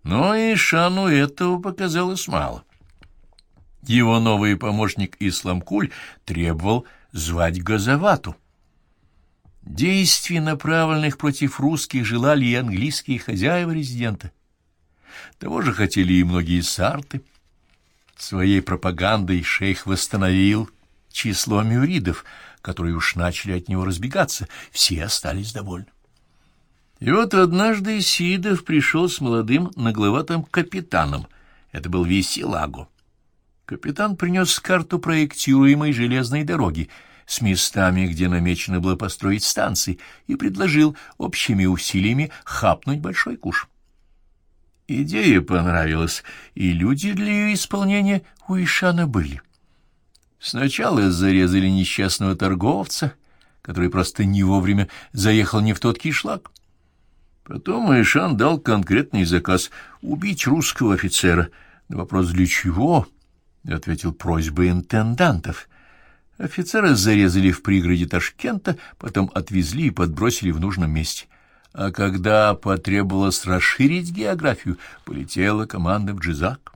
Но Ишану этого показалось мало. Его новый помощник Исламкуль требовал звать Газавату. Действий, направленных против русских, желали и английские хозяева резидента. Того же хотели и многие сарты. Своей пропагандой шейх восстановил число мюридов, которые уж начали от него разбегаться. Все остались довольны. И вот однажды Сидов пришел с молодым нагловатым капитаном. Это был Весилаго. Капитан принес карту проектируемой железной дороги с местами, где намечено было построить станции, и предложил общими усилиями хапнуть большой куш. Идея понравилась, и люди для ее исполнения у Ишана были. Сначала зарезали несчастного торговца, который просто не вовремя заехал не в тот кишлак. Потом Ишан дал конкретный заказ — убить русского офицера. На вопрос «для чего?» ответил просьбой интендантов. Офицера зарезали в пригороде Ташкента, потом отвезли и подбросили в нужном месте. А когда потребовалось расширить географию, полетела команда в Джизак.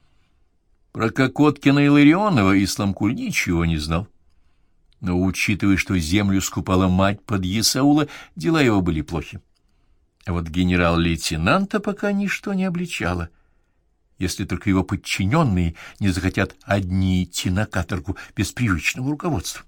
Про Кокоткина и Ларионова Исламкуль ничего не знал. Но, учитывая, что землю скупала мать Подъясаула, дела его были плохи. А вот генерал-лейтенанта пока ничто не обличало, если только его подчиненные не захотят одни идти на каторгу без привычного руководства.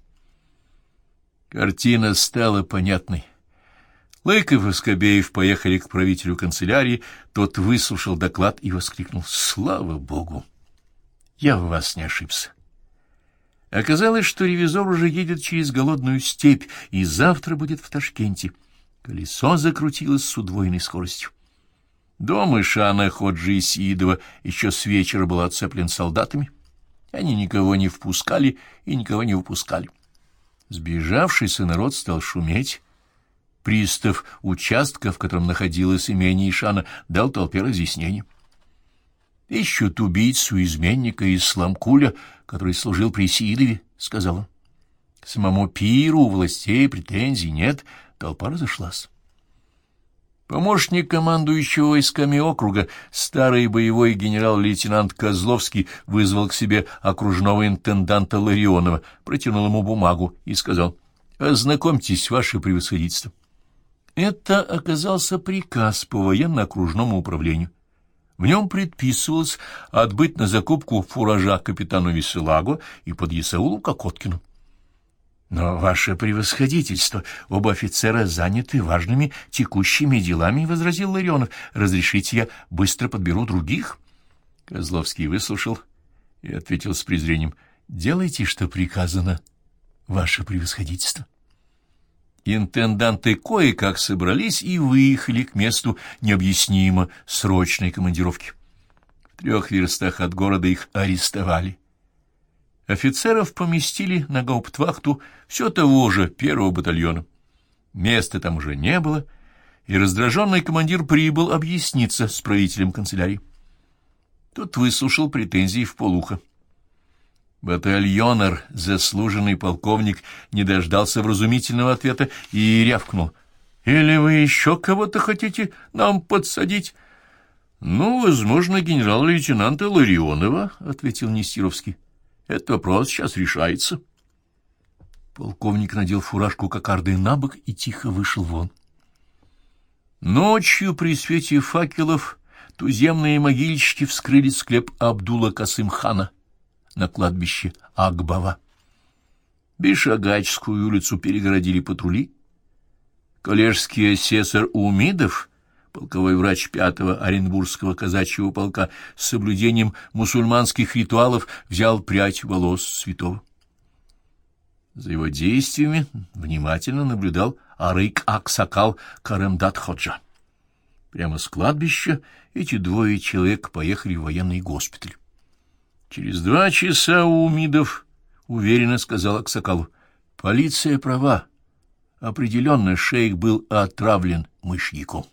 Картина стала понятной. Лыков и Скобеев поехали к правителю канцелярии, тот выслушал доклад и воскликнул: «Слава Богу! Я в вас не ошибся». Оказалось, что ревизор уже едет через голодную степь и завтра будет в Ташкенте. Колесо закрутилось с удвоенной скоростью. Дом Ишана Ходжи Сиидова еще с вечера был оцеплен солдатами. Они никого не впускали и никого не выпускали. Сбежавшийся народ стал шуметь. Пристав участка, в котором находилось имение Ишана, дал толпе разъяснение. «Ищут убийцу, изменника Исламкуля, который служил при Сиидове», — сказал он. К самому пиру у властей претензий нет, толпа разошлась. Помощник командующего войсками округа, старый боевой генерал-лейтенант Козловский, вызвал к себе окружного интенданта Ларионова, протянул ему бумагу и сказал: «Ознакомьтесь, ваше превосходительство». Это оказался приказ по военно-окружному управлению. В нем предписывалось отбыть на закупку фуража капитану Веселаго и Подъясаулу Кокоткину. «Но, ваше превосходительство, оба офицера заняты важными текущими делами», — возразил Ларионов. «Разрешите, я быстро подберу других?» Козловский выслушал и ответил с презрением: «Делайте, что приказано, ваше превосходительство». Интенданты кое-как собрались и выехали к месту необъяснимо срочной командировки. В 3 верстах от города их арестовали. Офицеров поместили на гауптвахту все того же 1-го батальона. Места там уже не было, и раздраженный командир прибыл объясниться с правителем канцелярии. Тот выслушал претензии вполуха. Батальонер, заслуженный полковник, не дождался вразумительного ответа и рявкнул: «Или вы еще кого-то хотите нам подсадить?» «Ну, возможно, генерал-лейтенанта Ларионова», — ответил Нестеровский. «Этот вопрос сейчас решается». Полковник надел фуражку кокардой на бок и тихо вышел вон. Ночью при свете факелов туземные могильщики вскрыли склеп Абдула Касым-хана на кладбище Акбава. Бишагачскую улицу перегородили патрули. Коллежский асессор Умидов, полковой врач 5-го Оренбургского казачьего полка, с соблюдением мусульманских ритуалов взял прядь волос святого. За его действиями внимательно наблюдал Арык-Аксакал Каремдат-Ходжа. Прямо с кладбища эти 2 человек поехали в военный госпиталь. Через 2 часа Умидов уверенно сказал Аксакалу: «Полиция права. Определенно шейх был отравлен мышьяком».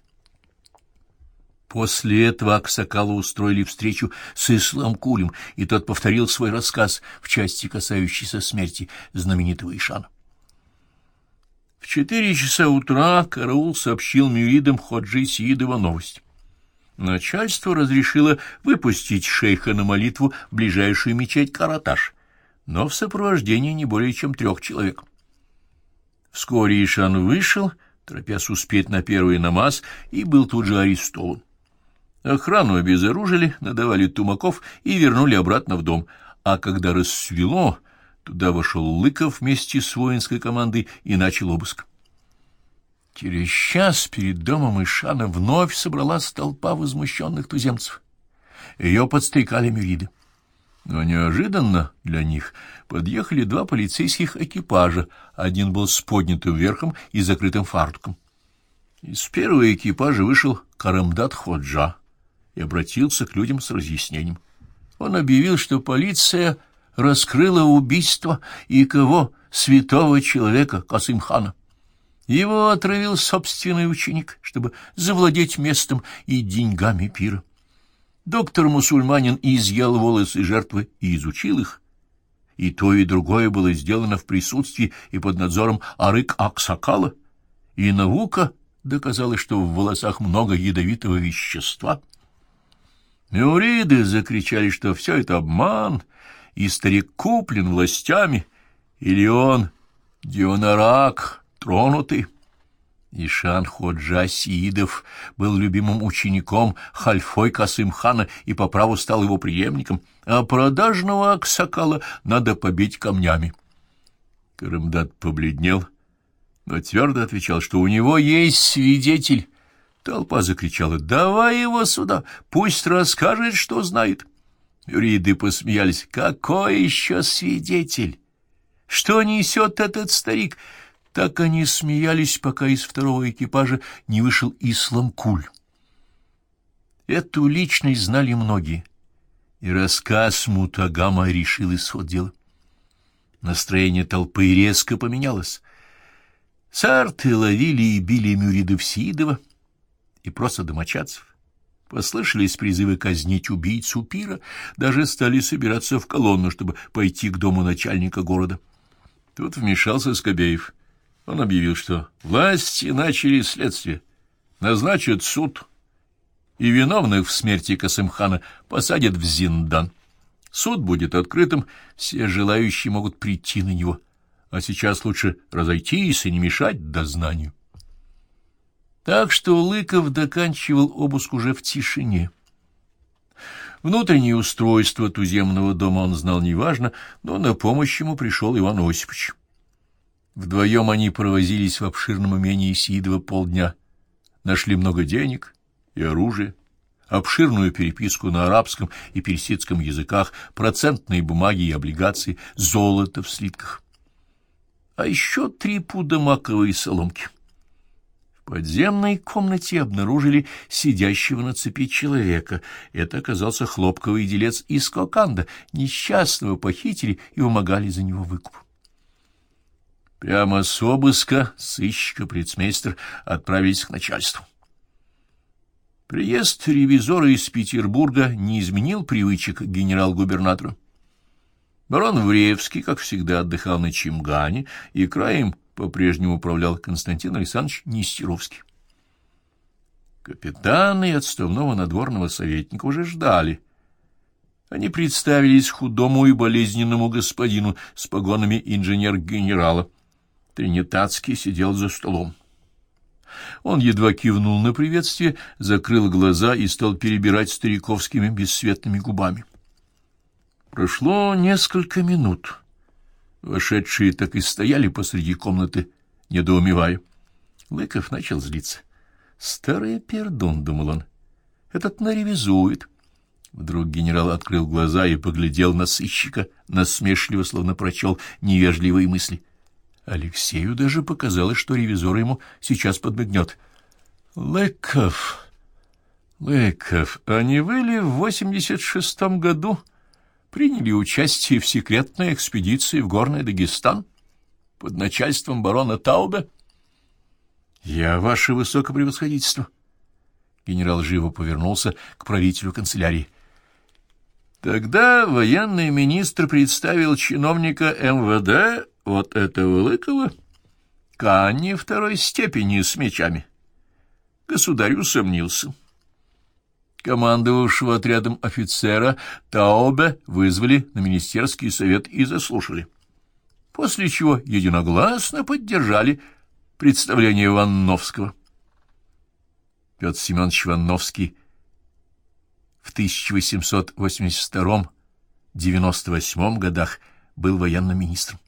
После этого Аксакалу устроили встречу с Исламкулем, и тот повторил свой рассказ в части, касающейся смерти знаменитого Ишана. В 4 часа утра караул сообщил мюридам Ходжи Сиидова новость. Начальство разрешило выпустить шейха на молитву в ближайшую мечеть Караташ, но в сопровождении не более чем 3 человек. Вскоре Ишан вышел, торопясь успеть на первый намаз, и был тут же арестован. Охрану обезоружили, надавали тумаков и вернули обратно в дом, а когда рассвело, туда вошел Лыков вместе с воинской командой и начал обыск. Через час перед домом Ишана вновь собралась толпа возмущенных туземцев. Ее подстрекали мюриды. Но неожиданно для них подъехали 2 полицейских экипажа. Один был с поднятым верхом и закрытым фартуком. Из первого экипажа вышел Карамдат Ходжа и обратился к людям с разъяснением. Он объявил, что полиция раскрыла убийство и кого? Святого человека Касым-хана. Его отравил собственный ученик, чтобы завладеть местом и деньгами пира. Доктор-мусульманин изъял волосы жертвы и изучил их, и то, и другое было сделано в присутствии и под надзором Арык-Аксакала, и наука доказала, что в волосах много ядовитого вещества. Мюриды закричали, что все это обман, и старик куплен властями, или он, Дионарак, тронутый. Ишан Ходжа Сиидов был любимым учеником Хальфой Касым-хана и по праву стал его преемником, а продажного Аксакала надо побить камнями. Карамдат побледнел, но твердо отвечал, что у него есть свидетель. Толпа закричала: «Давай его сюда, пусть расскажет, что знает». Мюриды посмеялись: «Какой еще свидетель? Что несет этот старик?» Так они смеялись, пока из второго экипажа не вышел Исламкуль. Эту личность знали многие, и рассказ Мутагама решил исход дела. Настроение толпы резко поменялось. Сарты ловили и били мюридов Сиидова и просто домочадцев. Послышались призывы казнить убийцу пира, даже стали собираться в колонну, чтобы пойти к дому начальника города. Тут вмешался Скобеев. Он объявил, что власти начали следствие, назначат суд, и виновных в смерти Касым-хана посадят в зиндан. Суд будет открытым, все желающие могут прийти на него, а сейчас лучше разойтись и не мешать дознанию. Так что Лыков доканчивал обыск уже в тишине. Внутреннее устройство туземного дома он знал неважно, но на помощь ему пришел Иван Осипович. Вдвоем они провозились в обширном имении Сиидова полдня. Нашли много денег и оружия, обширную переписку на арабском и персидском языках, процентные бумаги и облигации, золото в слитках. А еще 3 пуда маковой соломки. В подземной комнате обнаружили сидящего на цепи человека. Это оказался хлопковый делец из Коканда. Несчастного похитили и вымогали за него выкуп. Прямо с обыска сыщик и полицмейстер отправились к начальству. Приезд ревизора из Петербурга не изменил привычек генерал-губернатора. Барон Вреевский, как всегда, отдыхал на Чимгане, и краем по-прежнему управлял Константин Александрович Нестеровский. Капитана и отставного надворного советника уже ждали. Они представились худому и болезненному господину с погонами инженер-генерала. Тринитатский сидел за столом. Он едва кивнул на приветствие, закрыл глаза и стал перебирать стариковскими бесцветными губами. Прошло несколько минут. Вошедшие так и стояли посреди комнаты, недоумевая. Лыков начал злиться. «Старый пердун», — думал он, — «этот наревизует». Вдруг генерал открыл глаза и поглядел на сыщика, насмешливо, словно прочел невежливые мысли. Алексею даже показалось, что ревизор ему сейчас подмигнет. «Лыков, а не вы ли в 86-м году приняли участие в секретной экспедиции в Горный Дагестан под начальством барона Таубе?» «Я, ваше высокопревосходительство». Генерал живо повернулся к правителю канцелярии. Тогда военный министр представил чиновника МВД, вот этого Лыкова, к Анне 2-й степени с мечами. Государь усомнился. Командовавшего отрядом офицера Таубе вызвали на министерский совет и заслушали, после чего единогласно поддержали представление Ванновского. Петр Семенович Ванновский в 1882-98 годах был военным министром.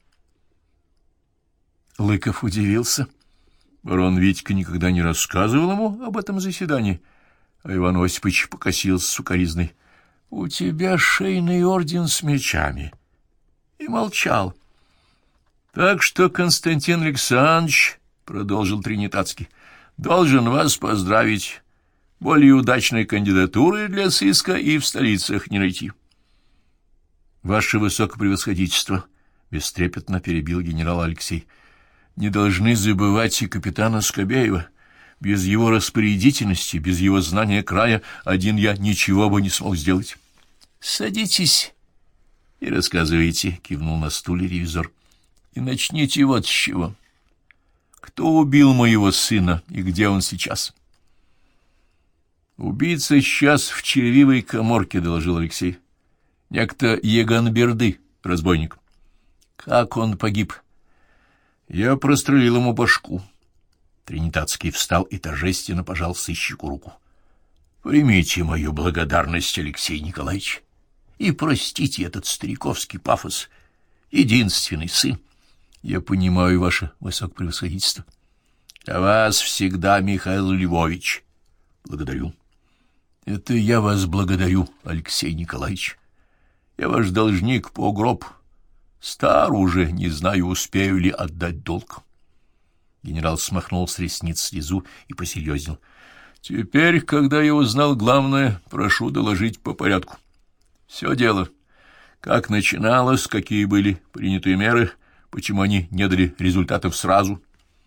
Лыков удивился. Барон Витька никогда не рассказывал ему об этом заседании, а Иван Осипович покосился сукоризной. — У тебя шейный орден с мечами. И молчал. — Так что, Константин Александрович, — продолжил Тринитатский, — должен вас поздравить. Более удачной кандидатуры для сыска и в столицах не найти. — Ваше высокопревосходительство, — бестрепетно перебил генерал Алексей, — не должны забывать и капитана Скобеева. Без его распорядительности, без его знания края один я ничего бы не смог сделать. — Садитесь и рассказывайте, — кивнул на стуле ревизор. — И начните вот с чего. Кто убил моего сына и где он сейчас? — Убийца сейчас в червивой каморке, — доложил Алексей. — Некто Еган-Берды, разбойник. — Как он погиб? — Я прострелил ему башку. Тринитатский встал и торжественно пожал сыщику руку. — Примите мою благодарность, Алексей Николаевич, и простите этот стариковский пафос. Единственный сын. Я понимаю, ваше высокопревосходительство. А вас всегда, Михаил Львович. Благодарю. Это я вас благодарю, Алексей Николаевич. Я ваш должник по гроб. Стар уже, не знаю, успею ли отдать долг. Генерал смахнул с ресниц слезу и посерьезнел. — Теперь, когда я узнал главное, прошу доложить по порядку. Все дело. Как начиналось, какие были приняты меры, почему они не дали результатов сразу.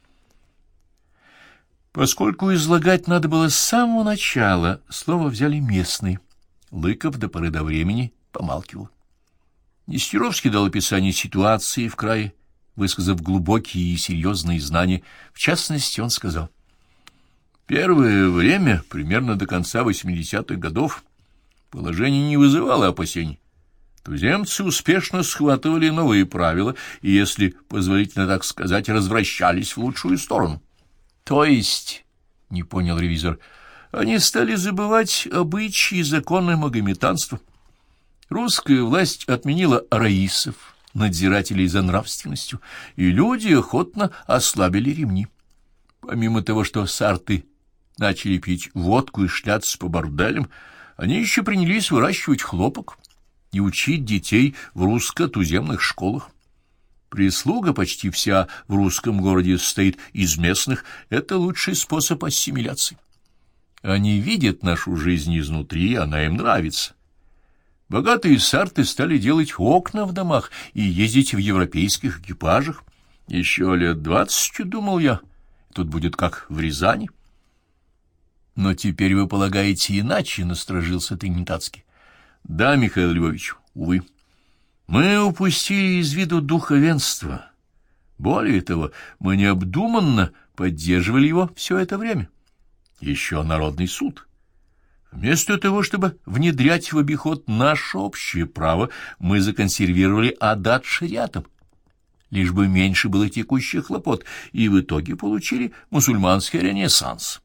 Поскольку излагать надо было с самого начала, слово взяли местные. Лыков до поры до времени помалкивал. Нестеровский дал описание ситуации в крае, высказав глубокие и серьезные знания. В частности, он сказал: «Первое время, примерно до конца 80-х годов, положение не вызывало опасений. Туземцы успешно схватывали новые правила и, если позволительно так сказать, развращались в лучшую сторону». «То есть, — не понял ревизор, — они стали забывать обычаи и законы магометанства. Русская власть отменила раисов, надзирателей за нравственностью, и люди охотно ослабили ремни. Помимо того, что сарты начали пить водку и шляться по борделям, они еще принялись выращивать хлопок и учить детей в русско-туземных школах. Прислуга почти вся в русском городе состоит из местных. Это лучший способ ассимиляции. Они видят нашу жизнь изнутри, она им нравится. Богатые сарты стали делать окна в домах и ездить в европейских экипажах. Еще лет 20, думал я, тут будет как в Рязани. Но теперь вы полагаете иначе, — насторожился Тринитатский. Да, Михаил Львович, увы. Мы упустили из виду духовенство. Более того, мы необдуманно поддерживали его все это время. Еще народный суд. Вместо того, чтобы внедрять в обиход наше общее право, мы законсервировали адат шариатом, лишь бы меньше было текущих хлопот, и в итоге получили мусульманский ренессанс.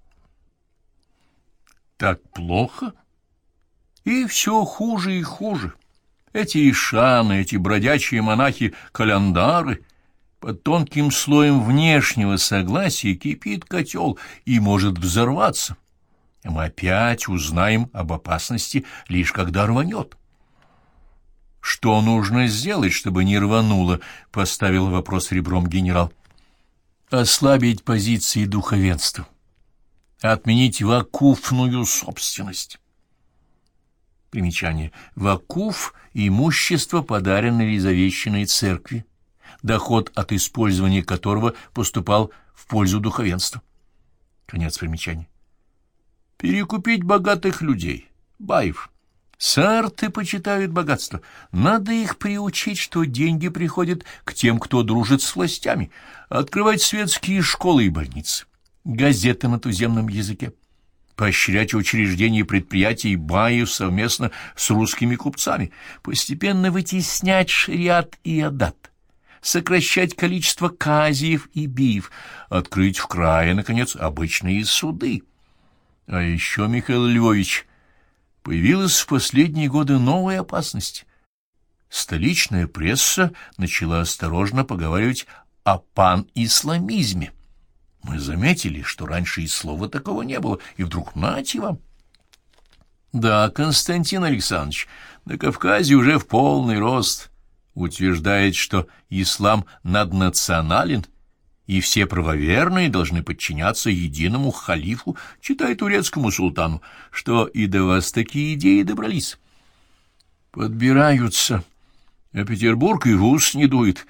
Так плохо? И все хуже и хуже. Эти ишаны, эти бродячие монахи-календары, под тонким слоем внешнего согласия кипит котел и может взорваться. И мы опять узнаем об опасности, лишь когда рванет. «Что нужно сделать, чтобы не рвануло?» — поставил вопрос ребром генерал. «Ослабить позиции духовенства, отменить вакуфную собственность». Примечание. Вакуф — имущество, подаренное или завещанное церкви, доход от использования которого поступал в пользу духовенства. Конец примечания. Перекупить богатых людей, баев. Сарты почитают богатство. Надо их приучить, что деньги приходят к тем, кто дружит с властями. Открывать светские школы и больницы, газеты на туземном языке. поощрять учреждение предприятий баев совместно с русскими купцами, постепенно вытеснять шариат и адат, сокращать количество казиев и биев, открыть в крае, наконец, обычные суды. А еще, Михаил Львович, появилась в последние годы новая опасность. Столичная пресса начала осторожно поговаривать о пан-исламизме. Мы заметили, что раньше и слова такого не было, и вдруг нате вам. Да, Константин Александрович, на Кавказе уже в полный рост утверждает, что ислам наднационален, и все правоверные должны подчиняться единому халифу, читай турецкому султану, что и до вас такие идеи добрались. Подбираются, а Петербург и в ус не дует.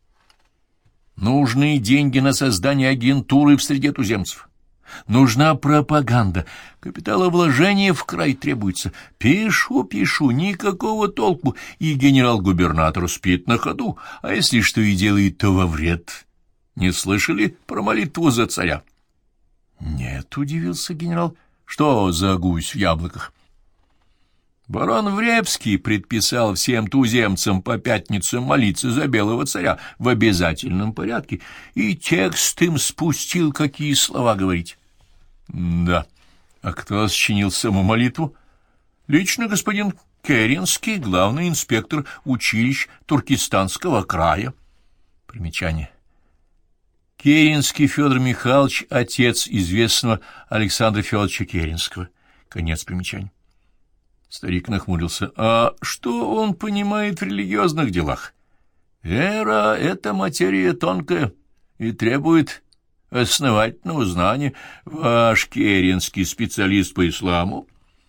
Нужны деньги на создание агентуры в среде туземцев. Нужна пропаганда. Капиталовложение в край требуется. Пишу, никакого толку. И генерал-губернатор спит на ходу. А если что и делает, то во вред. Не слышали про молитву за царя? Нет, удивился генерал. Что за гусь в яблоках? Барон Врепский предписал всем туземцам по пятницам молиться за белого царя в обязательном порядке, и текст им спустил, какие слова говорить. Да, а кто сочинил саму молитву? Лично господин Керенский, главный инспектор училищ Туркестанского края. Примечание. Керенский Федор Михайлович, отец известного Александра Федоровича Керенского. Конец примечания. Старик нахмурился. А что он понимает в религиозных делах? Вера — это материя тонкая и требует основательного знания. Ваш керенский специалист по исламу?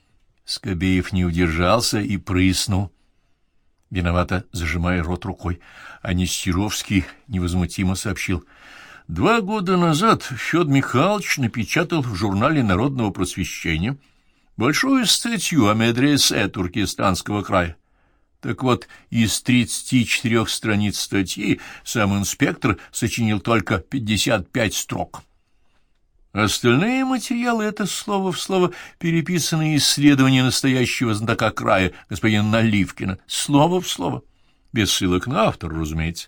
Скобеев не удержался и прыснул, виновато зажимая рот рукой. А Нестеровский невозмутимо сообщил. 2 года назад Федор Михайлович напечатал в журнале Народного просвещения большую статью о медресе Туркестанского края. Так вот, из 34 страниц статьи сам инспектор сочинил только 55 строк. Остальные материалы — это слово в слово переписанные исследования настоящего знатока края, господина Наливкина. Слово в слово. Без ссылок на автора, разумеется.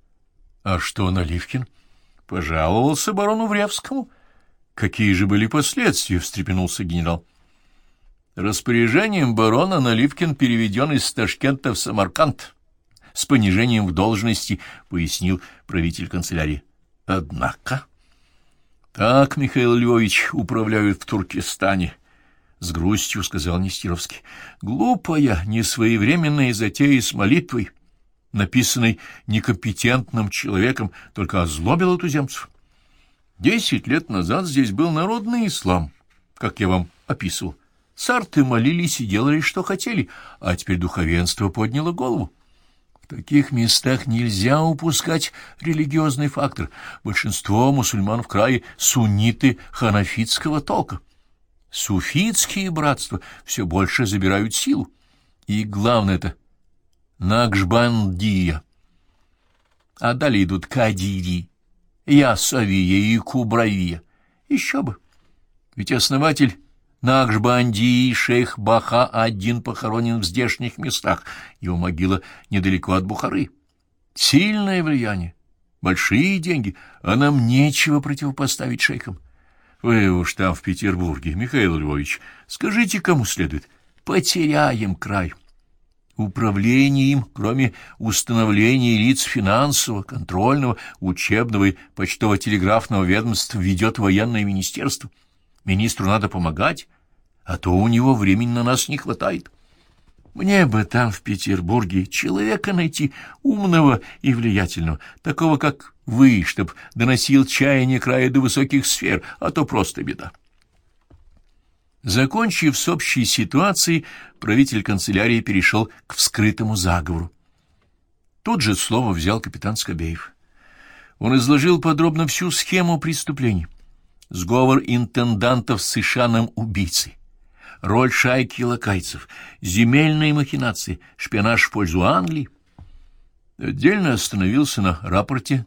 А что Наливкин? Пожаловался барону Вревскому. Какие же были последствия? — встрепенулся генерал. Распоряжением барона Наливкин переведен из Ташкента в Самарканд с понижением в должности, пояснил правитель канцелярии. Однако... Так, Михаил Львович, управляют в Туркестане, — с грустью сказал Нестеровский. Глупая, несвоевременная затея с молитвой, написанной некомпетентным человеком, только озлобила туземцев. 10 лет назад здесь был народный ислам, как я вам описывал. Сарты молились и делали, что хотели, а теперь духовенство подняло голову. В таких местах нельзя упускать религиозный фактор. Большинство мусульман в крае — сунниты ханафитского толка. Суфитские братства все больше забирают силу. И главное — это Накшбандия. А далее идут Кадири, Ясавия и Кубравия. Еще бы. Ведь основатель Накшбандии шейх Баха-1 похоронен в здешних местах, его могила недалеко от Бухары. Сильное влияние, большие деньги, а нам нечего противопоставить шейхам. Вы уж там в Петербурге, Михаил Львович, скажите, кому следует. Потеряем край. Управление им, кроме установления лиц финансового, контрольного, учебного и почтово-телеграфного ведомств, ведет военное министерство. Министру надо помогать, а то у него времени на нас не хватает. Мне бы там, в Петербурге, человека найти умного и влиятельного, такого, как вы, чтоб доносил чаяние края до высоких сфер, а то просто беда. Закончив с общей ситуацией, правитель канцелярии перешел к вскрытому заговору. Тут же слово взял капитан Скобеев. Он изложил подробно всю схему преступлений. Сговор интендантов с Ишаном убийцей, роль шайки лакайцев, земельные махинации, шпионаж в пользу Англии. Отдельно остановился на рапорте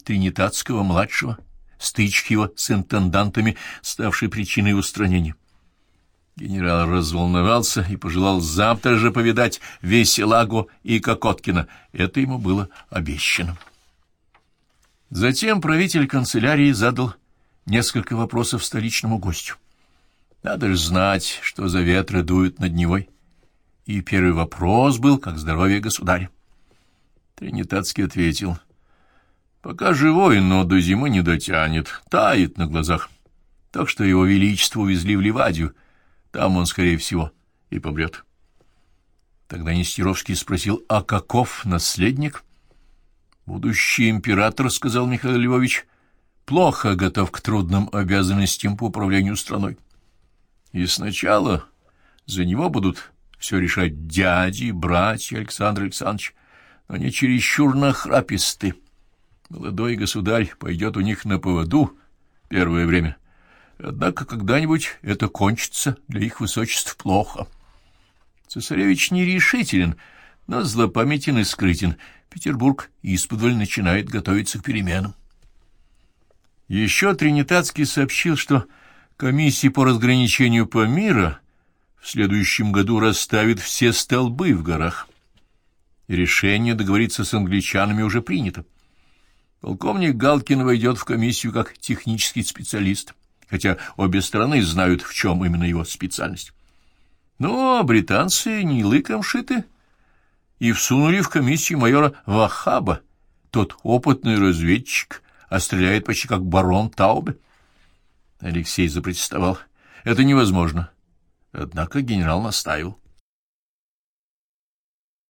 Тринитатского-младшего, стычки его с интендантами, ставшей причиной устранения. Генерал разволновался и пожелал завтра же повидать Веселагу и Кокоткина. Это ему было обещано. Затем правитель канцелярии задал несколько вопросов столичному гостю. Надо же знать, что за ветры дуют над Невой. И первый вопрос был, как здоровье государя. Тринитатский ответил: пока живой, но до зимы не дотянет, тает на глазах. Так что его величество увезли в Ливадию. Там он, скорее всего, и помрет. Тогда Нестеровский спросил: а каков наследник? Будущий император, — сказал Михаил Львович, — плохо готов к трудным обязанностям по управлению страной. И сначала за него будут все решать дяди, братья Александр Александрович, но они чересчур нахраписты. Молодой государь пойдет у них на поводу первое время. Однако когда-нибудь это кончится для их высочеств плохо. Цесаревич нерешителен, но злопамятен и скрытен. Петербург исподволь начинает готовиться к переменам. Еще Тринитатский сообщил, что комиссия по разграничению Памира в следующем году расставит все столбы в горах. И решение договориться с англичанами уже принято. Полковник Галкин войдет в комиссию как технический специалист, хотя обе стороны знают, в чем именно его специальность. Но британцы не лыком шиты и всунули в комиссию майора Вахаба. Тот опытный разведчик, а стреляет почти как барон Таубе. Алексей запротестовал: это невозможно. Однако генерал настаивал.